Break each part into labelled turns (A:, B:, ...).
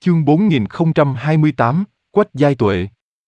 A: Chương 4028, Quách Giai Tuệ.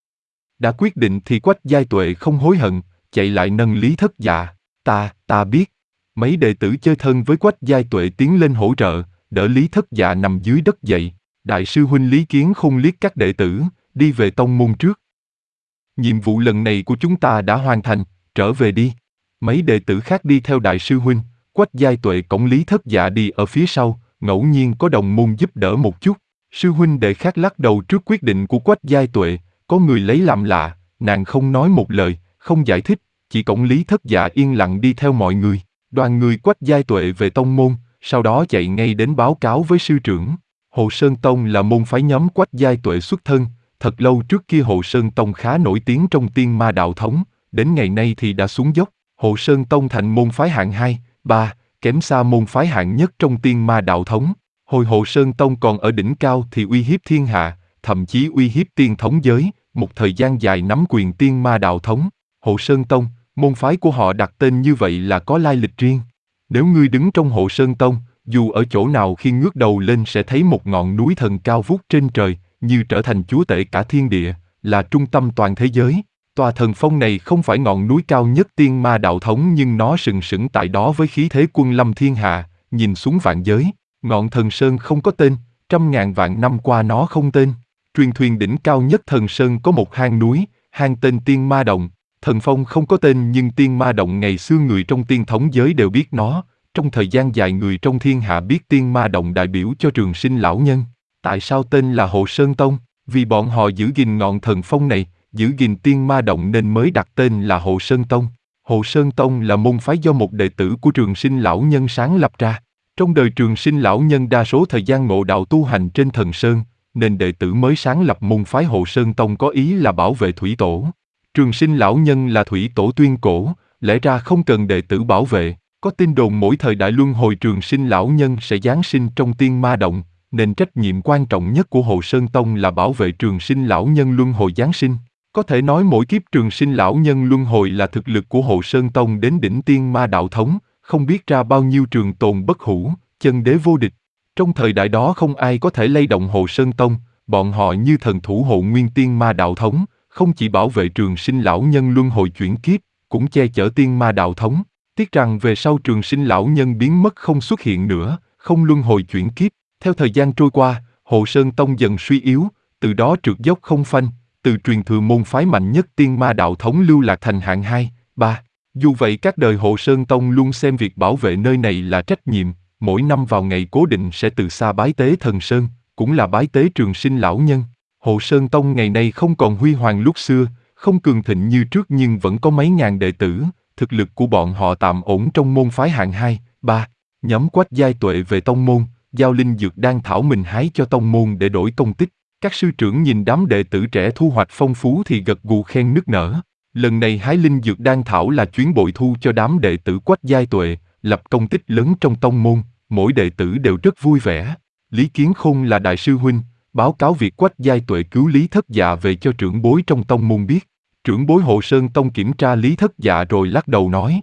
A: Đã quyết định thì Quách Giai Tuệ không hối hận, chạy lại nâng Lý Thất Dạ. Ta biết. Mấy đệ tử chơi thân với Quách Giai Tuệ tiến lên hỗ trợ, đỡ Lý Thất Dạ nằm dưới đất dậy. Đại sư huynh Lý Kiến Khôn liếc các đệ tử, đi về tông môn trước. Nhiệm vụ lần này của chúng ta đã hoàn thành, trở về đi. Mấy đệ tử khác đi theo đại sư huynh, Quách Giai Tuệ cõng Lý Thất Dạ đi ở phía sau, ngẫu nhiên có đồng môn giúp đỡ một chút. Sư huynh đệ khác lắc đầu trước quyết định của Quách Giai Tuệ, có người lấy làm lạ, nàng không nói một lời, không giải thích, chỉ cõng Lý Thất Dạ yên lặng đi theo mọi người. Đoàn người Quách Giai Tuệ về tông môn, sau đó chạy ngay đến báo cáo với sư trưởng. Hồ Sơn Tông là môn phái nhóm Quách Giai Tuệ xuất thân, thật lâu trước kia Hồ Sơn Tông khá nổi tiếng trong tiên ma đạo thống, đến ngày nay thì đã xuống dốc. Hồ Sơn Tông thành môn phái hạng 2, 3, kém xa môn phái hạng nhất trong tiên ma đạo thống. Hồi Hồ Sơn Tông còn ở đỉnh cao thì uy hiếp thiên hạ, thậm chí uy hiếp tiên thống giới, một thời gian dài nắm quyền tiên ma đạo thống. Hồ Sơn Tông, môn phái của họ đặt tên như vậy là có lai lịch riêng. Nếu ngươi đứng trong Hồ Sơn Tông, dù ở chỗ nào khi ngước đầu lên sẽ thấy một ngọn núi thần cao vút trên trời, như trở thành chúa tể cả thiên địa, là trung tâm toàn thế giới. Tòa thần phong này không phải ngọn núi cao nhất tiên ma đạo thống nhưng nó sừng sững tại đó với khí thế quân lâm thiên hạ, nhìn xuống vạn giới. Ngọn thần sơn không có tên, 100.000 vạn năm qua nó không tên. Truyền thuyên đỉnh cao nhất thần sơn có một hang núi, hang tên Tiên Ma Động. Thần phong không có tên nhưng Tiên Ma Động ngày xưa người trong tiên thống giới đều biết nó. Trong thời gian dài người trong thiên hạ biết Tiên Ma Động đại biểu cho trường sinh lão nhân. Tại sao tên là Hồ Sơn Tông? Vì bọn họ giữ gìn ngọn thần phong này, giữ gìn Tiên Ma Động nên mới đặt tên là Hồ Sơn Tông. Hồ Sơn Tông là môn phái do một đệ tử của trường sinh lão nhân sáng lập ra. Trong đời trường sinh lão nhân đa số thời gian ngộ đạo tu hành trên thần sơn, nên đệ tử mới sáng lập môn phái Hồ Sơn Tông có ý là bảo vệ thủy tổ. Trường sinh lão nhân là thủy tổ tuyên cổ, lẽ ra không cần đệ tử bảo vệ. Có tin đồn mỗi thời đại luân hồi trường sinh lão nhân sẽ giáng sinh trong tiên ma động, nên trách nhiệm quan trọng nhất của Hồ Sơn Tông là bảo vệ trường sinh lão nhân luân hồi giáng sinh. Có thể nói mỗi kiếp trường sinh lão nhân luân hồi là thực lực của Hồ Sơn Tông đến đỉnh tiên ma đạo thống, không biết ra bao nhiêu trường tồn bất hủ, chân đế vô địch. Trong thời đại đó không ai có thể lay động Hồ Sơn Tông, bọn họ như thần thủ hộ nguyên tiên ma đạo thống, không chỉ bảo vệ trường sinh lão nhân luân hồi chuyển kiếp, cũng che chở tiên ma đạo thống. Tiếc rằng về sau trường sinh lão nhân biến mất không xuất hiện nữa, không luân hồi chuyển kiếp. Theo thời gian trôi qua, Hồ Sơn Tông dần suy yếu, từ đó trượt dốc không phanh, từ truyền thừa môn phái mạnh nhất tiên ma đạo thống lưu lạc thành hạng 2, 3. Dù vậy các đời Hồ Sơn Tông luôn xem việc bảo vệ nơi này là trách nhiệm, mỗi năm vào ngày cố định sẽ từ xa bái tế thần Sơn, cũng là bái tế trường sinh lão nhân. Hồ Sơn Tông ngày nay không còn huy hoàng lúc xưa, không cường thịnh như trước nhưng vẫn có mấy ngàn đệ tử, thực lực của bọn họ tạm ổn trong môn phái hạng 2, 3. Nhóm Quách Giai Tuệ về tông môn, giao linh dược đan thảo mình hái cho tông môn để đổi công tích. Các sư trưởng nhìn đám đệ tử trẻ thu hoạch phong phú thì gật gù khen nức nở. Lần này hái linh dược đan thảo là chuyến bội thu cho đám đệ tử Quách Giai Tuệ, lập công tích lớn trong tông môn, mỗi đệ tử đều rất vui vẻ. Lý Kiến Khôn là đại sư huynh, báo cáo việc Quách Giai Tuệ cứu Lý Thất Dạ về cho trưởng bối trong tông môn biết. Trưởng bối Hồ Sơn Tông kiểm tra Lý Thất Dạ rồi lắc đầu nói: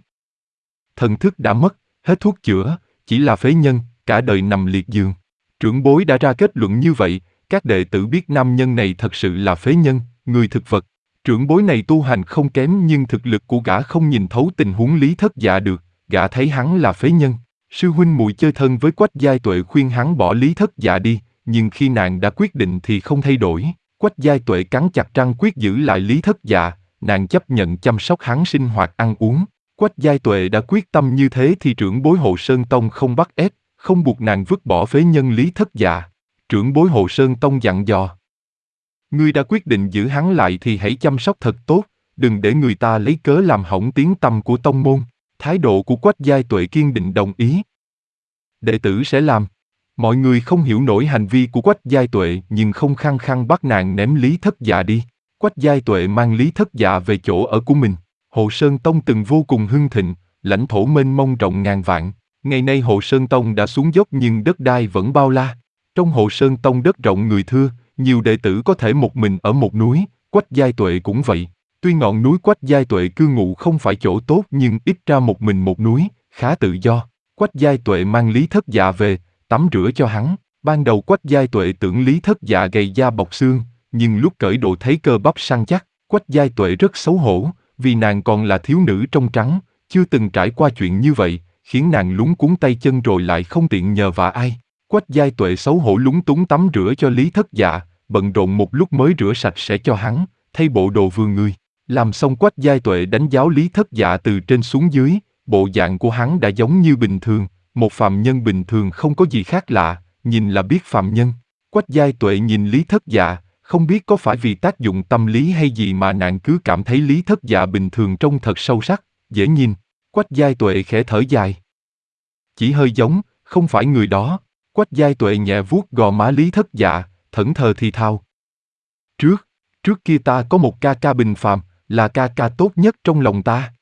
A: thần thức đã mất, hết thuốc chữa, chỉ là phế nhân, cả đời nằm liệt giường. Trưởng bối đã ra kết luận như vậy, các đệ tử biết nam nhân này thật sự là phế nhân, người thực vật. Trưởng bối này tu hành không kém nhưng thực lực của gã không nhìn thấu tình huống Lý Thất Dạ được, gã thấy hắn là phế nhân. Sư huynh muội chơi thân với Quách Giai Tuệ khuyên hắn bỏ Lý Thất Dạ đi, nhưng khi nàng đã quyết định thì không thay đổi. Quách Giai Tuệ cắn chặt răng quyết giữ lại Lý Thất Dạ, nàng chấp nhận chăm sóc hắn sinh hoạt ăn uống. Quách Giai Tuệ đã quyết tâm như thế thì trưởng bối Hồ Sơn Tông không bắt ép, không buộc nàng vứt bỏ phế nhân Lý Thất Dạ. Trưởng bối Hồ Sơn Tông dặn dò: ngươi đã quyết định giữ hắn lại thì hãy chăm sóc thật tốt, đừng để người ta lấy cớ làm hỏng tiếng tăm của tông môn. Thái độ của Quách Giai Tuệ kiên định đồng ý. Đệ tử sẽ làm. Mọi người không hiểu nổi hành vi của Quách Giai Tuệ nhưng không khăng khăng bắt nàng ném Lý Thất Dạ đi. Quách Giai Tuệ mang Lý Thất Dạ về chỗ ở của mình. Hồ Sơn Tông từng vô cùng hưng thịnh, lãnh thổ mênh mông rộng ngàn vạn. Ngày nay Hồ Sơn Tông đã xuống dốc nhưng đất đai vẫn bao la. Trong Hồ Sơn Tông đất rộng người thưa, nhiều đệ tử có thể một mình ở một núi, Quách Giai Tuệ cũng vậy. Tuy ngọn núi Quách Giai Tuệ cư ngụ không phải chỗ tốt nhưng ít ra một mình một núi, khá tự do. Quách Giai Tuệ mang Lý Thất Dạ về, tắm rửa cho hắn. Ban đầu Quách Giai Tuệ tưởng Lý Thất Dạ gầy da bọc xương, nhưng lúc cởi đồ thấy cơ bắp săn chắc, Quách Giai Tuệ rất xấu hổ, vì nàng còn là thiếu nữ trong trắng, chưa từng trải qua chuyện như vậy, khiến nàng lúng cuống tay chân rồi lại không tiện nhờ vả ai. Quách Giai Tuệ xấu hổ lúng túng tắm rửa cho Lý Thất Dạ, bận rộn một lúc mới rửa sạch sẽ cho hắn, thay bộ đồ vừa người. Làm xong Quách Giai Tuệ đánh giáo Lý Thất Dạ từ trên xuống dưới, bộ dạng của hắn đã giống như bình thường, một phàm nhân bình thường không có gì khác lạ, nhìn là biết phàm nhân. Quách Giai Tuệ nhìn Lý Thất Dạ, không biết có phải vì tác dụng tâm lý hay gì mà nàng cứ cảm thấy Lý Thất Dạ bình thường trông thật sâu sắc, dễ nhìn. Quách Giai Tuệ khẽ thở dài. Chỉ hơi giống, không phải người đó. Quách Giai Tuệ nhẹ vuốt gò má Lý Thất Dạ, thẫn thờ thì thào. Trước kia ta có một ca ca bình phàm, là ca ca tốt nhất trong lòng ta.